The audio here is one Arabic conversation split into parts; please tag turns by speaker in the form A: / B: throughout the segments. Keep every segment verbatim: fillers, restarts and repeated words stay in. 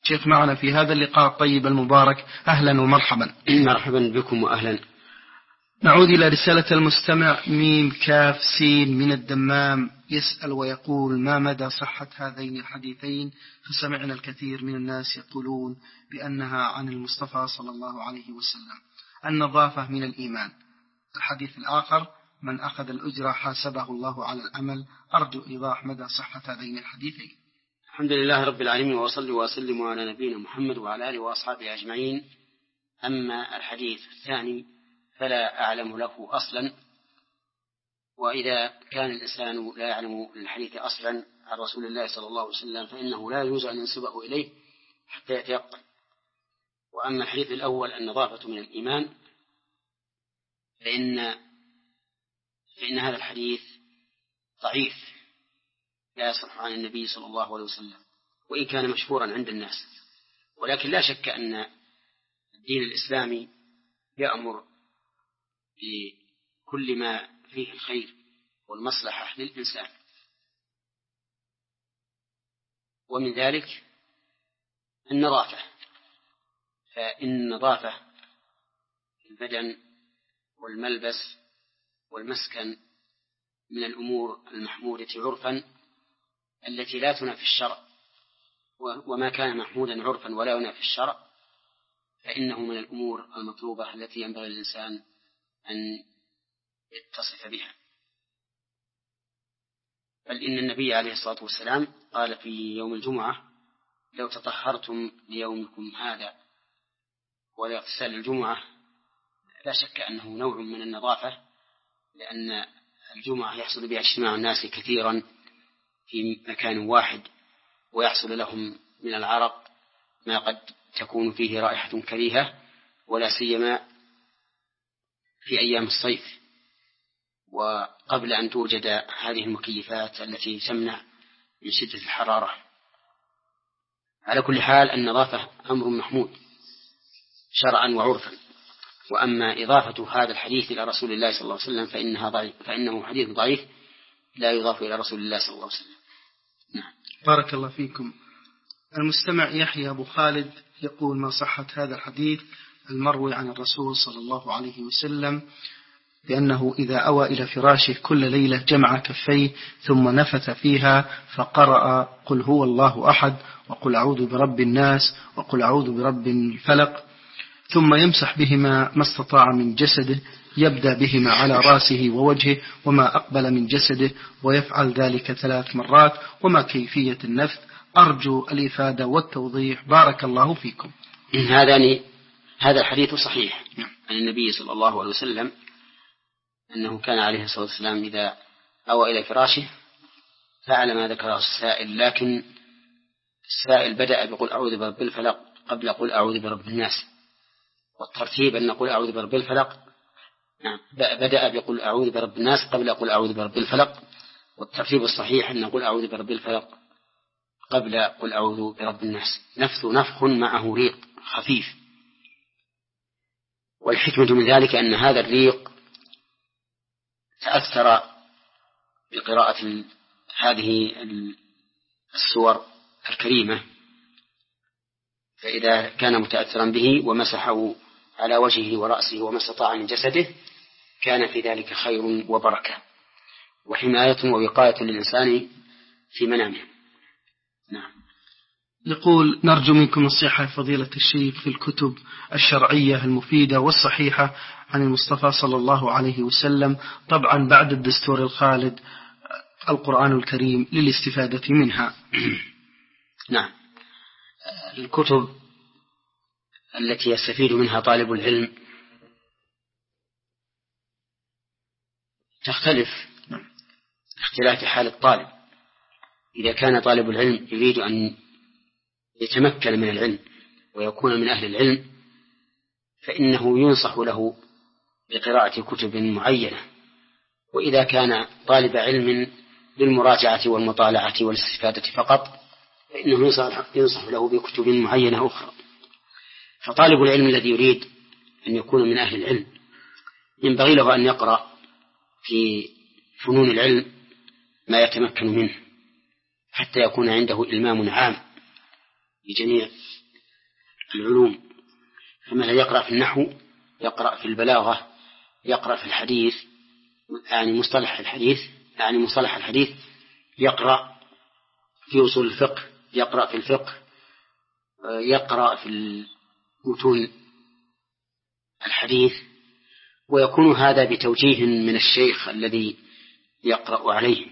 A: شيخ معنا في هذا اللقاء الطيب المبارك، أهلا ومرحبا.
B: مرحبا بكم وأهلا.
A: نعود إلى رسالة المستمع ميم كاف سين من الدمام، يسأل ويقول: ما مدى صحة هذين الحديثين؟ فسمعنا الكثير من الناس يقولون بأنها عن المصطفى صلى الله عليه وسلم. النظافة من الإيمان. الحديث الآخر: من أخذ الأجرة حاسبه الله على العمل. أرجو إيضاح مدى صحة هذين الحديثين.
B: الحمد لله رب العالمين، وأصلي وأسلم على نبينا محمد وعلى آله وأصحابه أجمعين. أما الحديث الثاني فلا أعلم له أصلا، وإذا كان الإنسان لا يعلم الحديث أصلا عن رسول الله صلى الله عليه وسلم فإنه لا يجوز أن ينسبه إليه حتى يتيقن. وأما الحديث الأول النظافة من الإيمان فإن, فإن هذا الحديث ضعيف لا يصح عن النبي صلى الله عليه وسلم، وإن كان مشهورا عند الناس. ولكن لا شك أن الدين الإسلامي يأمر بكل ما فيه الخير والمصلحة للإنسان، ومن ذلك النظافة. فإن النظافة في البدن والملبس والمسكن من الأمور المحمودة عرفا التي لا تنافي الشرع، وما كان محمودا عرفا ولا ينافي الشرع فإنه من الأمور المطلوبة التي ينبغي الإنسان أن يتصف بها. بل إن النبي عليه الصلاة والسلام قال في يوم الجمعة: لو تطهرتم ليومكم هذا. والاغتسال الجمعة لا شك أنه نوع من النظافة، لأن الجمعة يحصل بها اجتماع الناس كثيرا في مكان واحد، ويحصل لهم من العرق ما قد تكون فيه رائحة كريهة، ولا سيما في أيام الصيف وقبل أن توجد هذه المكيفات التي تمنع من شدة الحرارة. على كل حال النظافة أمر محمود شرعا وعرفا. وأما إضافة هذا الحديث إلى رسول الله صلى الله عليه وسلم فإنها ضعيف، فإنه حديث ضعيف لا يضاف إلى رسول الله صلى الله عليه وسلم. نعم.
A: بارك الله فيكم. المستمع يحيى أبو خالد يقول: ما صحة هذا الحديث المروي عن الرسول صلى الله عليه وسلم بأنه إذا أوى إلى فراشه كل ليلة جمع كفيه ثم نفث فيها فقرأ قل هو الله أحد وقل أعوذ برب الناس وقل أعوذ برب الفلق، ثم يمسح بهما ما استطاع من جسده، يبدأ بهما على رأسه ووجهه وما أقبل من جسده، ويفعل ذلك ثلاث مرات، وما كيفية النفث؟ أرجو الإفادة والتوضيح، بارك الله فيكم.
B: هذا هذا الحديث صحيح عن النبي صلى الله عليه وسلم أنه كان عليه الصلاة والسلام إذا أوى إلى فراشه فعل ما ذكره السائل، لكن السائل بدأ بقول أعوذ برب الفلق قبل قل أعوذ برب الناس، والترتيب أن نقول أعوذ برب الفلق نعم بدأ بقول أعوذ برب الناس قبل قل أعوذ برب الفلق، والترتيب الصحيح أن نقول أعوذ برب الفلق قبل قل أعوذ برب الناس. نفث نفخ معه ريق خفيف، والحكمة من ذلك أن هذا الريق تأثر بقراءة هذه السور الكريمة، فإذا كان متأثرا به ومسحه على وجهه ورأسه وما استطاع من جسده كان في ذلك خير وبركة وحماية ووقاية للإنسان في منامه. نعم.
A: يقول: نرجو منكم نصيحة فضيلة الشيخ في الكتب الشرعية المفيدة والصحيحة عن المصطفى صلى الله عليه وسلم، طبعا بعد الدستور الخالد القرآن الكريم للاستفادة منها.
B: نعم. الكتب التي يستفيد منها طالب العلم تختلف اختلاف حال الطالب. إذا كان طالب العلم يريد أن يتمكن من العلم ويكون من أهل العلم فإنه ينصح له بقراءة كتب معينة، وإذا كان طالب علم للمراجعة والمطالعة والاستفادة فقط فإنه ينصح له بكتب معينة أخرى. فطالب العلم الذي يريد أن يكون من أهل العلم ينبغي له أن يقرأ في فنون العلم ما يتمكن منه حتى يكون عنده إلمام عام بجميع العلوم، فمثلا يقرأ في النحو، يقرأ في البلاغة، يقرأ في الحديث، يعني مصطلح الحديث يعني مصطلح الحديث، يقرأ في أصول الفقه، يقرأ في الفقه، يقرأ في المتون الحديث، ويكون هذا بتوجيه من الشيخ الذي يقرأ عليه.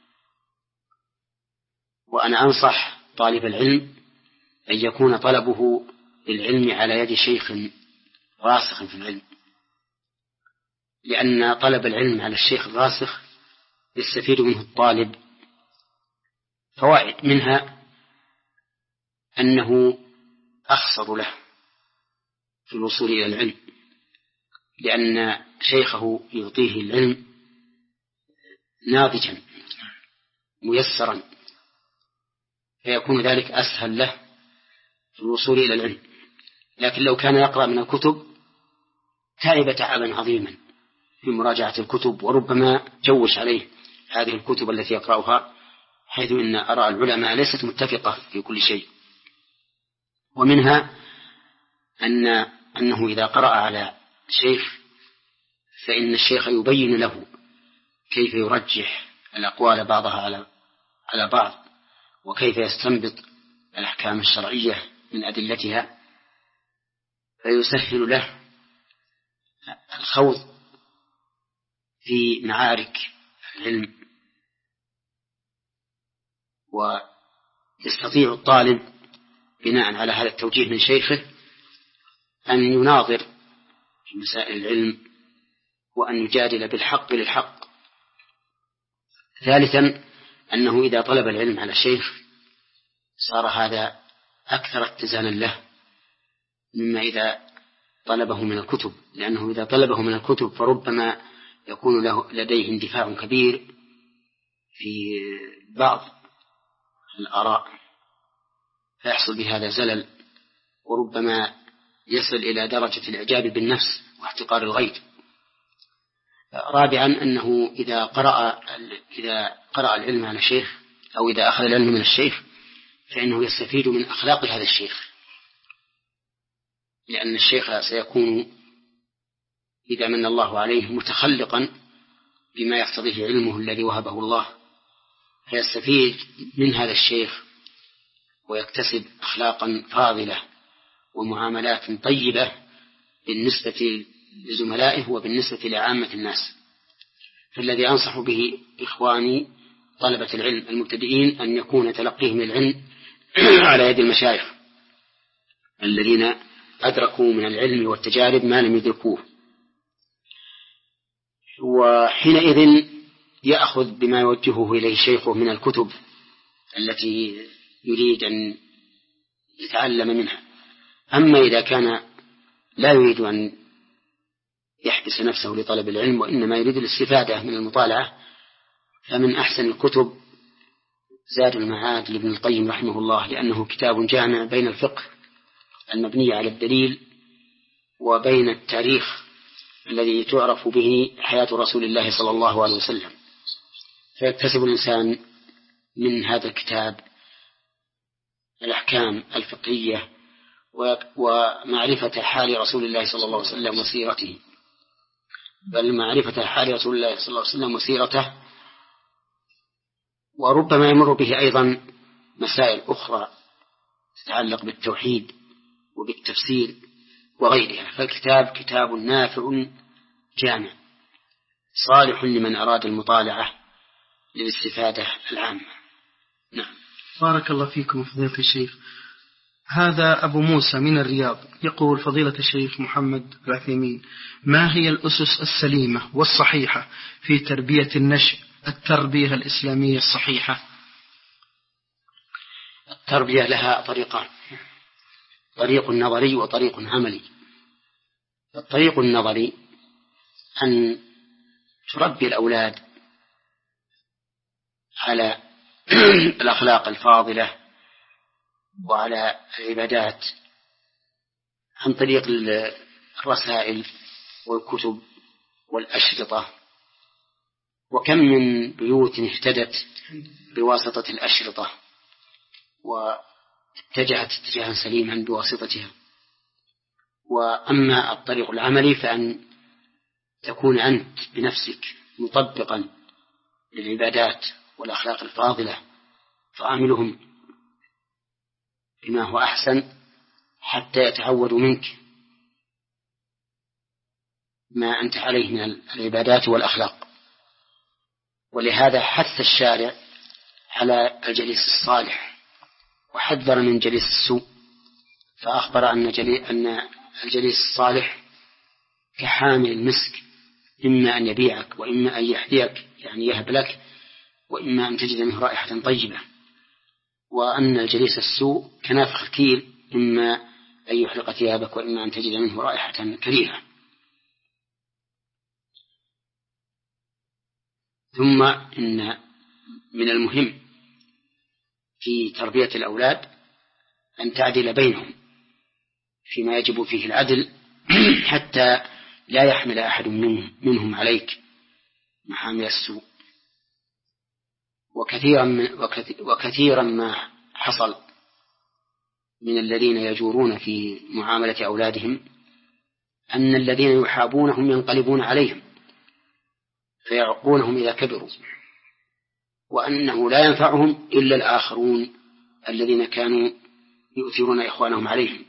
B: وأنا أنصح طالب العلم أن يكون طلبه للعلم على يد شيخ راسخ في العلم، لأن طلب العلم على الشيخ الراسخ يستفيد منه الطالب فوائد، منها أنه أخسر له في الوصول إلى العلم، لأن شيخه يعطيه العلم ناضجا ميسرا، فيكون ذلك أسهل له في الوصول إلى العلم. لكن لو كان يقرأ من الكتب تعب تعبا عظيما في مراجعة الكتب، وربما جوش عليه هذه الكتب التي يقرأها، حيث إن آراء العلماء ليست متفقة في كل شيء. ومنها أن أنه إذا قرأ على شيخ فإن الشيخ يبين له كيف يرجح الأقوال بعضها على على بعض، وكيف يستنبط الأحكام الشرعية من أدلتها، فيسهل له الخوض في معارك العلم. ويستطيع الطالب بناء على هذا التوجيه من شيخه أن يناظر في مسائل العلم، وأن يجادل بالحق للحق. ثالثا أنه إذا طلب العلم على شيخ صار هذا أكثر اتزانا له مما إذا طلبه من الكتب، لأنه إذا طلبه من الكتب فربما يكون له لديه اندفاع كبير في بعض الآراء، فيحصل بهذا زلل، وربما يصل إلى درجة الإعجاب بالنفس واحتقار الغير. رابعا أنه إذا قرأ إذا قرأ العلم على الشيخ أو إذا أخذ العلم من الشيخ فإنه يستفيد من أخلاق هذا الشيخ، لأن الشيخ سيكون إذا من الله عليه متخلقا بما يقتضيه علمه الذي وهبه الله، فيستفيد من هذا الشيخ ويكتسب أخلاقا فاضلة ومعاملات طيبة بالنسبة لزملائه وبالنسبة لعامة الناس. فالذي أنصح به إخواني طلبة العلم المبتدئين أن يكون تلقيهم العلم على يد المشايخ الذين أدركوا من العلم والتجارب ما لم يدركوه، وحينئذ يأخذ بما يوجهه إليه شيخه من الكتب التي يريد أن يتعلم منها. أما إذا كان لا يريد أن يحبس نفسه لطلب العلم وإنما يريد الاستفادة من المطالعة، فمن أحسن الكتب زاد المعاد لابن القيم رحمه الله، لأنه كتاب جامع بين الفقه المبني على الدليل وبين التاريخ الذي تعرف به حياة رسول الله صلى الله عليه وسلم، فيكتسب الإنسان من هذا الكتاب الأحكام الفقهية ومعرفة حال رسول الله صلى الله عليه وسلم وسيرته، بل معرفة حال رسول الله صلى الله عليه وسلم وسيرته. وربما يمر به أيضا مسائل أخرى تتعلق بالتوحيد وبالتفسير وغيرها، فالكتاب كتاب نافع جامع صالح لمن أراد المطالعة للاستفادة العامة. نعم.
A: بارك الله فيكم فضيلة الشيخ. هذا أبو موسى من الرياض يقول: فضيلة الشيخ محمد العثيمين، ما هي الأسس السليمة والصحيحة في تربية النشء، التربية الإسلامية الصحيحة؟
B: التربية لها طريقان: طريق نظري وطريق عملي. الطريق النظري أن تربي الأولاد على الأخلاق الفاضلة وعلى العبادات عن طريق الرسائل والكتب والأشرطة، وكم من بيوت اهتدت بواسطة الأشرطة واتجهت اتجاها سليما بواسطتها. وأما الطريق العملي فأن تكون أنت بنفسك مطبقا للعبادات والأخلاق الفاضلة فعاملهم بما هو أحسن حتى يتعودوا منك ما أنت عليه من العبادات والأخلاق. ولهذا حث الشارع على الجليس الصالح وحذر من جليس السوء، فأخبر أن الجليس الصالح كحامل المسك، إما أن يبيعك وإما أن يحذيك يعني يهب لك، وإما أن تجد منه رائحة طيبة، وأن الجليس السوء كنافخ الكيل، إما أن يحرق ثيابك وإما أن تجد منه رائحة كريهة. ثم إن من المهم في تربية الأولاد أن تعدل بينهم فيما يجب فيه العدل حتى لا يحمل أحد منهم عليك محامل السوء. وكثيرا, من وكثيرا ما حصل من الذين يجورون في معاملة أولادهم أن الذين يحابونهم ينقلبون عليهم فيعقونهم إذا كبروا، وأنه لا ينفعهم إلا الآخرون الذين كانوا يؤثرون إخوانهم عليهم.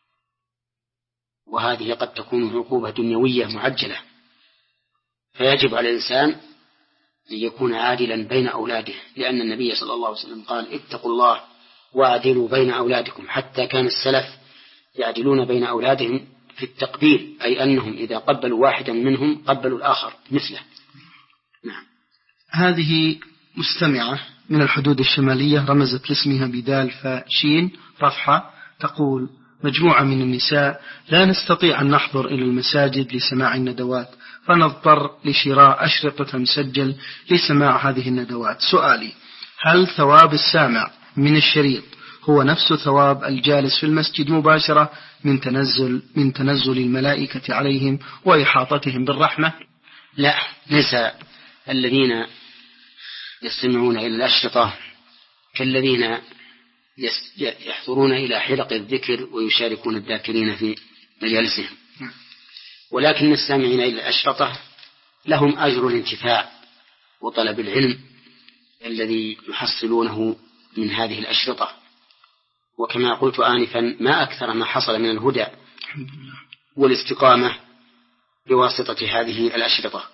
B: وهذه قد تكون عقوبة دنيوية معجلة، فيجب على الإنسان أن يكون عادلا بين أولاده، لأن النبي صلى الله عليه وسلم قال: اتقوا الله واعدلوا بين أولادكم. حتى كان السلف يعدلون بين أولادهم في التقبيل، أي أنهم إذا قبلوا واحدا منهم قبلوا الآخر مثله. نعم.
A: هذه مستمعة من الحدود الشمالية رمزت لاسمها بدال فشين رفحة، تقول: مجموعة من النساء لا نستطيع أن نحضر إلى المساجد لسماع الندوات، فنضطر لشراء أشرطة مسجل لسماع هذه الندوات. سؤالي: هل ثواب السامع من الشريط هو نفس ثواب الجالس في المسجد مباشرة من تنزل من تنزل الملائكة عليهم وإحاطتهم بالرحمة؟
B: لا، ليس الذين يستمعون إلى الأشرطة كالذين يحضرون إلى حلق الذكر ويشاركون الذاكرين في مجالسهم، ولكن السامعين إلى الأشرطة لهم أجر الانتفاع وطلب العلم الذي يحصلونه من هذه الأشرطة. وكما قلت آنفا، ما أكثر ما حصل من الهدى والاستقامة بواسطة هذه الأشرطة.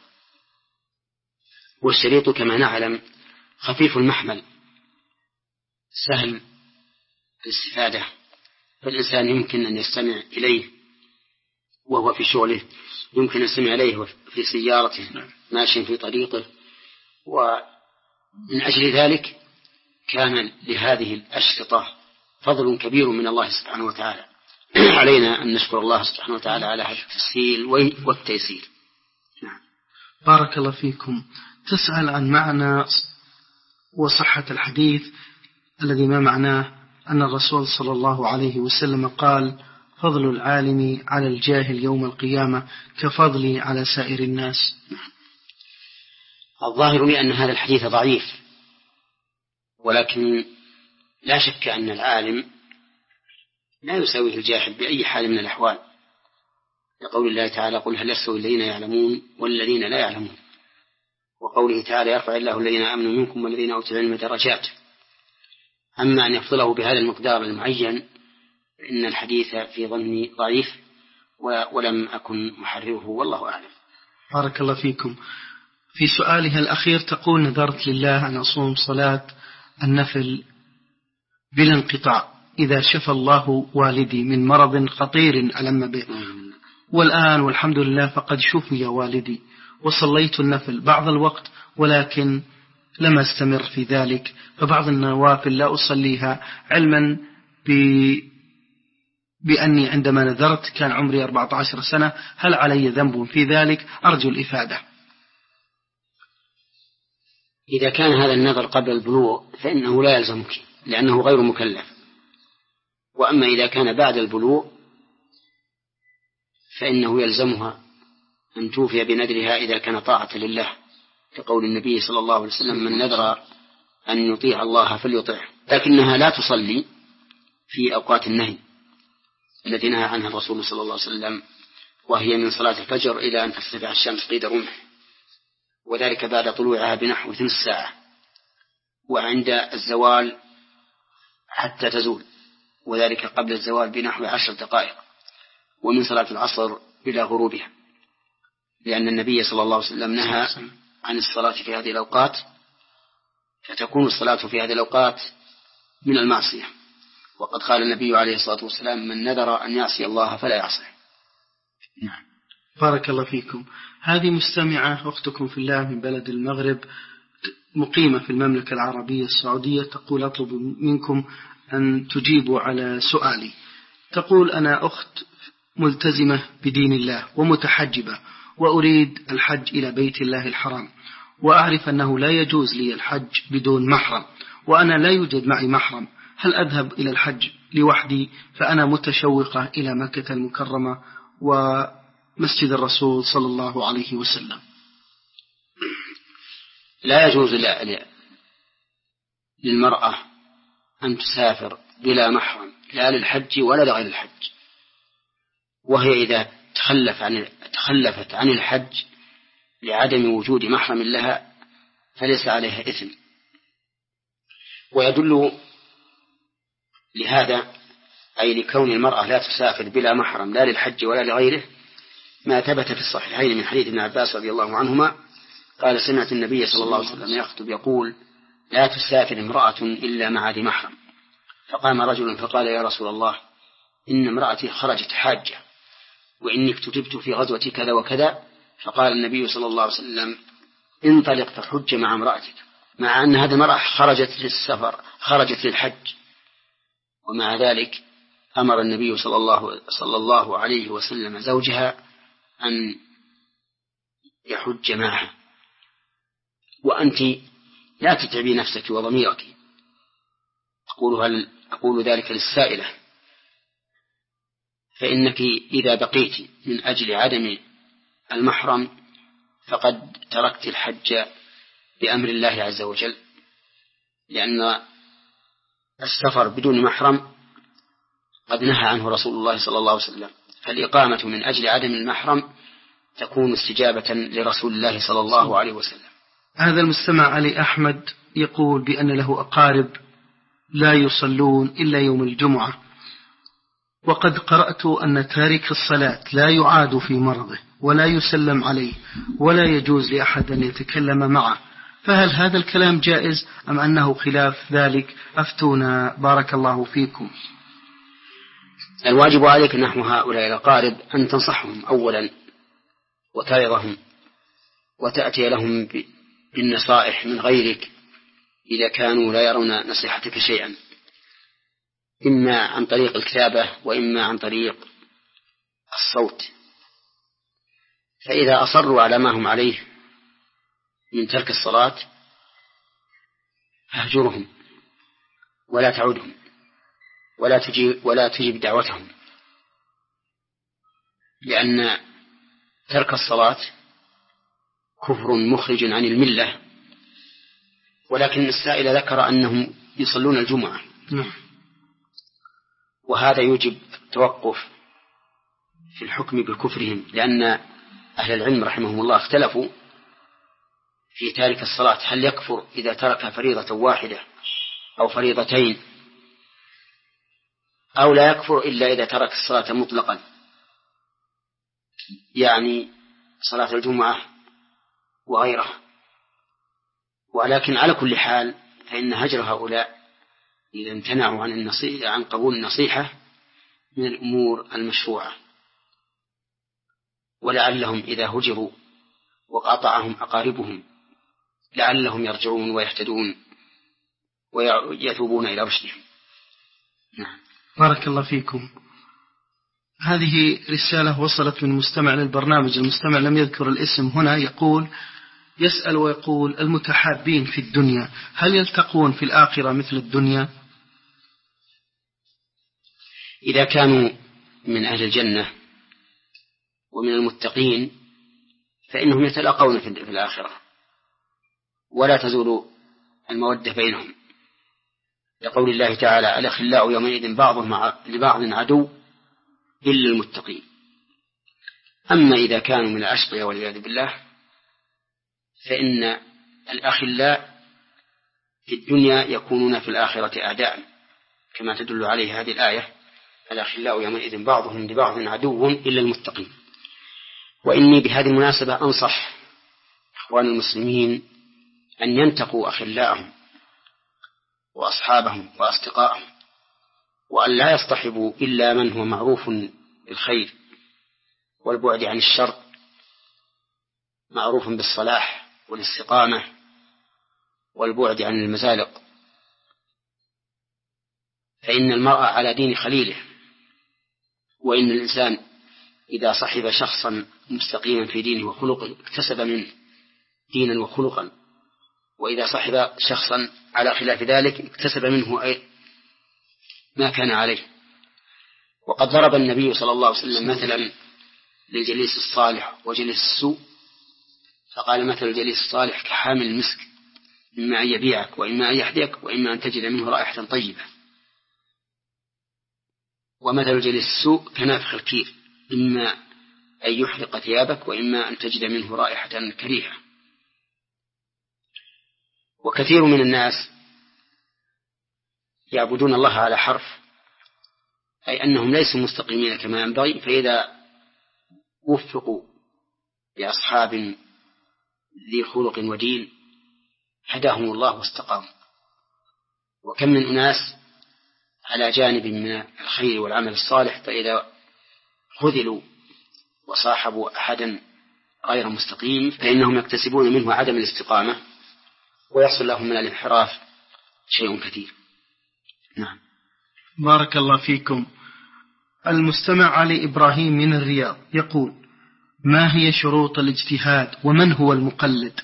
B: والشريط كما نعلم خفيف المحمل سهل الاستفادة، فالإنسان يمكن أن يستمع إليه وهو في شغله، يمكن أن يستمع إليه في سيارته ماشي في طريقه. ومن أجل ذلك كان لهذه الأشرطة فضل كبير من الله سبحانه وتعالى. علينا أن نشكر الله سبحانه وتعالى على هذا التسهيل والتيسير.
A: نعم. بارك الله فيكم. تسأل عن معنى وصحة الحديث الذي ما معناه أن الرسول صلى الله عليه وسلم قال: فضل العالم على الجاهل يوم القيامة كفضلي على سائر الناس.
B: الظاهر لي أن هذا الحديث ضعيف، ولكن لا شك أن العالم لا يساويه الجاهل بأي حال من الأحوال، لقول الله تعالى: قل هل يستوي الذين يعلمون والذين لا يعلمون، وقوله تعالى: يرفع الله الذين آمنوا منكم والذين أوتوا العلم درجات. أما أن يفضله بهذا المقدار المعين فإن الحديث في ظني ضعيف ولم أكن محرره، والله أعلم.
A: بارك الله فيكم. في سؤالها الأخير تقول: نذرت لله أن أصوم صلاة النفل بلا انقطاع إذا شفى الله والدي من مرض خطير ألم به، والآن والحمد لله فقد شفي والدي، وصليت النفل بعض الوقت ولكن لم أستمر في ذلك، فبعض النوافل لا أصليها علما ب... بأني عندما نذرت كان عمري أربعة عشر سنة. هل علي ذنب في ذلك؟ أرجو الإفادة.
B: إذا كان هذا النذر قبل البلوغ فإنه لا يلزمك لأنه غير مكلف، وأما إذا كان بعد البلوغ فإنه يلزمها أن توفي بنذرها إذا كان طاعة لله، كقول النبي صلى الله عليه وسلم: من نذر أن يطيع الله فليطيعه، لكنها لا تصلي في أوقات النهي، التي نهى عنها الرسول صلى الله عليه وسلم، وهي من صلاة الفجر إلى أن ترتفع الشمس قيد رمح، وذلك بعد طلوعها بنحو ثلث ساعة، وعند الزوال حتى تزول، وذلك قبل الزوال بنحو عشر دقائق، ومن صلاة العصر إلى غروبها، لأن النبي صلى الله عليه وسلم نهى عن الصلاة في هذه الأوقات، فتكون الصلاة في هذه الأوقات من المعصية، وقد قال النبي عليه الصلاة والسلام: من نذر أن يعصي الله فلا يعصيه.
A: نعم. بارك الله فيكم. هذه مستمعة أختكم في الله من بلد المغرب مقيمة في المملكة العربية السعودية، تقول: أطلب منكم أن تجيبوا على سؤالي. تقول: أنا أخت ملتزمة بدين الله ومتحجبة، وأريد الحج إلى بيت الله الحرام، وأعرف أنه لا يجوز لي الحج بدون محرم، وأنا لا يوجد معي محرم، هل أذهب إلى الحج لوحدي؟ فأنا متشوقة إلى مكة المكرمة ومسجد الرسول صلى الله عليه وسلم.
B: لا يجوز للمرأة أن تسافر بلا محرم، لا للحج ولا لغير الحج، وهي إذا تخلف عن تخلفت عن الحج لعدم وجود محرم لها فليس عليها إثم. ويدل لهذا، أي لكون المرأة لا تسافر بلا محرم لا للحج ولا لغيره، ما ثبت في الصحيحين من حديث ابن عباس رضي الله عنهما قال: سمعت النبي صلى الله عليه وسلم يخطب يقول: لا تسافر امرأة إلا مع ذي محرم. فقام رجل فقال: يا رسول الله، إن امرأتي خرجت حاجة، وإني اكتتبت في غزوة كذا وكذا. فقال النبي صلى الله عليه وسلم: انطلق فحج مع امرأتك، مع أن هذه المرأة خرجت للسفر، خرجت للحج، ومع ذلك أمر النبي صلى الله, صلى الله عليه وسلم زوجها أن يحج معها. وأنت لا تتعبي نفسك وضميرك. أقول, هل أقول ذلك للسائلة، فإنك إذا بقيت من أجل عدم المحرم فقد تركت الحج بأمر الله عز وجل، لأن السفر بدون محرم قد نهى عنه رسول الله صلى الله عليه وسلم، فالإقامة من أجل عدم المحرم تكون استجابة لرسول الله صلى الله عليه وسلم.
A: هذا المستمع علي أحمد يقول بأن له أقارب لا يصلون إلا يوم الجمعة، وقد قرأت أن تارك الصلاة لا يعاد في مرضه ولا يسلم عليه ولا يجوز لأحد أن يتكلم معه، فهل هذا الكلام جائز أم أنه خلاف ذلك؟ أفتونا بارك الله فيكم.
B: الواجب عليك نحو هؤلاء الأقارب أن تنصحهم أولا وتعظهم وتأتي لهم بالنصائح من غيرك إذا كانوا لا يرون نصيحتك شيئا، إما عن طريق الكتابة وإما عن طريق الصوت. فإذا أصروا على ما هم عليه من ترك الصلاة فاهجرهم ولا تعودهم ولا تجيب, ولا تجيب دعوتهم، لأن ترك الصلاة كفر مخرج عن الملة. ولكن السائل ذكر أنهم يصلون الجمعة، وهذا يوجب التوقف في الحكم بكفرهم، لأن أهل العلم رحمهم الله اختلفوا في تارك الصلاة، هل يكفر إذا ترك فريضة واحدة أو فريضتين، أو لا يكفر إلا إذا ترك الصلاة مطلقا، يعني صلاة الجمعة وغيرها. ولكن على كل حال فإن هجر هؤلاء إذا امتنعوا عن النصيحة عن قبول النصيحة من الأمور المشروعة، ولعلهم إذا هجروا وقاطعهم أقاربهم لعلهم يرجعون ويهتدون ويتوبون إلى رشدهم.
A: نعم. بارك الله فيكم. هذه رسالة وصلت من مستمع للبرنامج، المستمع لم يذكر الاسم هنا، يقول يسأل ويقول: المتحابين في الدنيا هل يلتقون في الآخرة مثل الدنيا؟
B: إذا كانوا من أهل الجنة ومن المتقين فإنهم يتلاقون في الآخرة ولا تزول المودة بينهم، لقول الله تعالى: الأخلاء يومئذ بعضهم لبعض عدو إلا المتقين. أما إذا كانوا من الأشقياء والعياذ بالله فإن الأخلاء في الدنيا يكونون في الآخرة أعداء، كما تدل عليه هذه الآية: الأخلاء يومئذ بعضهم لبعض عدو إلا المتقين. وإني بهذه المناسبة أنصح إخوان المسلمين أن ينتقوا أخلاءهم وأصحابهم وأصدقائهم، وأن لا يصطحبوا إلا من هو معروف بالخير والبعد عن الشر، معروف بالصلاح والاستقامة والبعد عن المزالق. فإن المرء على دين خليله، وإن الإنسان إذا صحب شخصا مستقيما في دينه وخلقه اكتسب منه دينا وخلقا، وإذا صحب شخصا على خلاف ذلك اكتسب منه أي ما كان عليه. وقد ضرب النبي صلى الله عليه وسلم مثلا للجليس الصالح وجليس السوء، فقال: مثل الجليس الصالح كحامل المسك، إما أن يبيعك وإما أن يحذيك وإما أن تجد منه رائحة طيبة. ومثل الجليس السوء كنافخ الكير، إما أن يحرق ثيابك وإما أن تجد منه رائحة كريهة. وكثير من الناس يعبدون الله على حرف، أي أنهم ليسوا مستقيمين كما ينبغي، فإذا وفقوا بأصحاب ذي خلق ودين هداهم الله واستقاموا. وكم من أناس على جانب من الخير والعمل الصالح، فإذا خذلوا وصاحبوا أحدا غير مستقيم فإنهم يكتسبون منه عدم الاستقامة، ويحصل لهم من الانحراف شيء كثير. نعم.
A: بارك الله فيكم. المستمع علي إبراهيم من الرياض يقول: ما هي شروط الاجتهاد ومن هو المقلد؟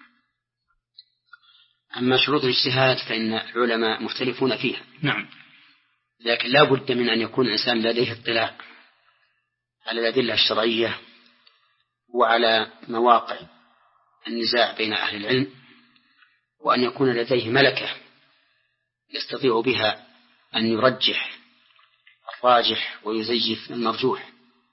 B: أما شروط الاجتهاد فإن العلماء مختلفون فيها.
A: نعم.
B: لكن لا بد من أن يكون الإنسان لديه اطلاع على الأدلة الشرعية وعلى مواقع النزاع بين أهل العلم، وأن يكون لديه ملكة يستطيع بها أن يرجح الراجح ويزيف المرجوح.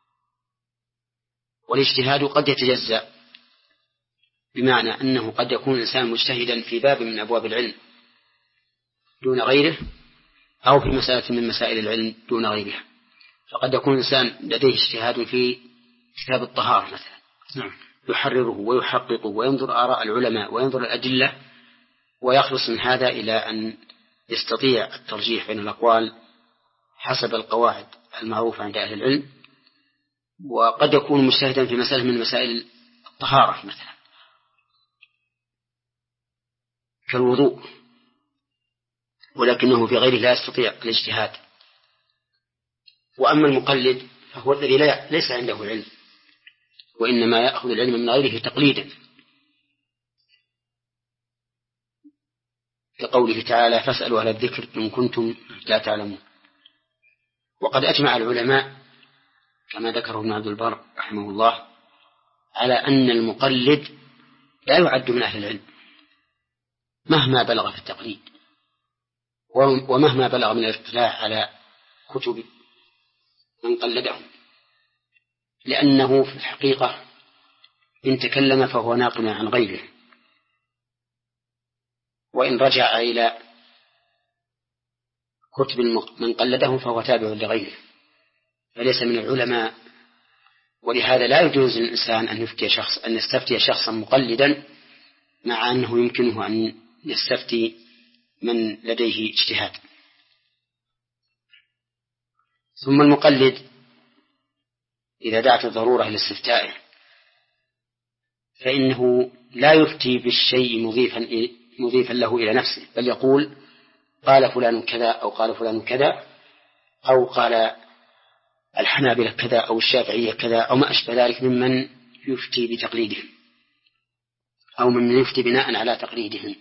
B: والاجتهاد قد يتجزأ، بمعنى أنه قد يكون الإنسان مجتهدا في باب من أبواب العلم دون غيره، أو في مسألة من مسائل العلم دون غيرها. فقد يكون الإنسان لديه اجتهاد في كتاب الطهارة مثلا،
A: نعم،
B: يحرره ويحققه وينظر آراء العلماء وينظر الأدلة، ويخلص من هذا إلى أن يستطيع الترجيح بين الأقوال حسب القواعد المعروفة عند أهل العلم. وقد يكون مجتهدا في مسألة من مسائل الطهارة مثلا كالوضوء، ولكنه في غيره لا يستطيع الاجتهاد. وأما المقلد فهو الذي ليس عنده علم، وإنما يأخذ العلم من غيره تقليدا، كقوله تعالى: فاسألوا أهل الذكر إن كنتم لا تعلمون. وقد أجمع العلماء كما ذكره ابن عبد البر رحمه الله على أن المقلد لا يعد من أهل العلم مهما بلغ في التقليد، ومهما بلغ من الاطلاع على كتب من قلدهم، لأنه في الحقيقة إن تكلم فهو ناقل عن غيره، وإن رجع إلى كتب من قلده فهو تابع لغيره، فليس من العلماء. ولهذا لا يجوز للإنسان أن يفتي شخص أن يستفتي شخصا مقلدا، مع أنه يمكنه أن يستفتي من لديه اجتهاد. ثم المقلد إذا دعت الضرورة لاستفتائه فإنه لا يفتي بالشيء مضيفا مضيفا له إلى نفسه، بل يقول: قال فلان كذا أو قال فلان كذا، أو قال الحنابلة كذا أو الشافعية كذا أو ما أشبه ذلك ممن يفتي بتقليدهم أو ممن يفتي بناء على تقليدهم.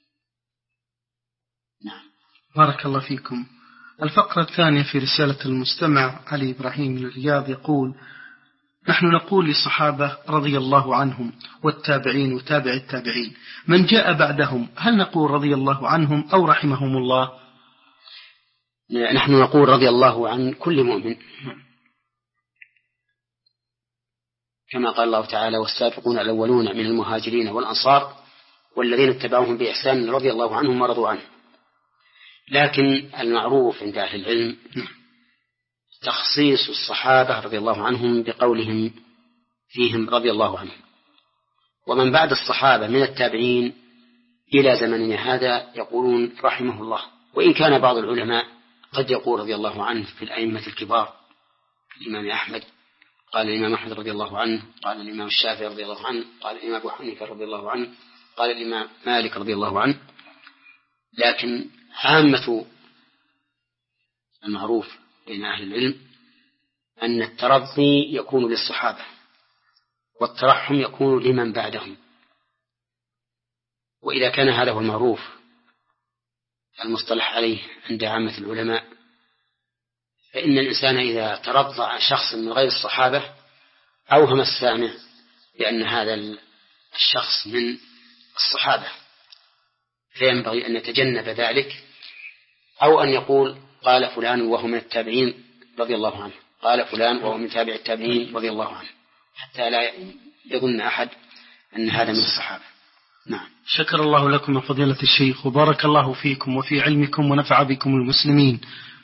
B: نعم.
A: بارك الله فيكم. الفقرة الثانية في رسالة المستمع علي إبراهيم من الرياض يقول: نحن نقول للصحابة رضي الله عنهم والتابعين وتابع التابعين، من جاء بعدهم هل نقول رضي الله عنهم أو رحمهم الله؟
B: نحن نقول رضي الله عن كل مؤمن، كما قال الله تعالى والسابقون الأولون من المهاجرين والأنصار والذين اتبعوهم بإحسان رضي الله عنهم ورضوا عنه. لكن المعروف عند أهل العلم تخصيص الصحابة رضي الله عنهم بقولهم فيهم رضي الله عنهم، ومن بعد الصحابة من التابعين إلى زمننا هذا يقولون رحمه الله، وإن كان بعض العلماء قد يقول رضي الله عنه في الأئمة الكبار الإمام أحمد قال الإمام أحمد رضي الله عنه، قال الإمام الشافعي رضي الله عنه، قال الإمام أبو حنيفة رضي الله عنه، قال الإمام مالك رضي الله عنه. لكن عامة المعروف بين أهل العلم أن الترضي يكون للصحابة والترحم يكون لمن بعدهم. وإذا كان هذا هو المعروف المصطلح عليه عند عامة العلماء، فإن الإنسان إذا ترضع شخص من غير الصحابة أوهم السامع بأن هذا الشخص من الصحابة، فينبغي أن يتجنب ذلك، أو أن يقول قال فلان وهو من التابعين رضي الله عنه، قال فلان وهو من تابع التابعين رضي الله عنه، حتى لا يظن أحد أن هذا من الصحابة. نعم.
A: شكر الله لكم يا فضيلة الشيخ، وبارك الله فيكم وفي علمكم ونفع بكم المسلمين.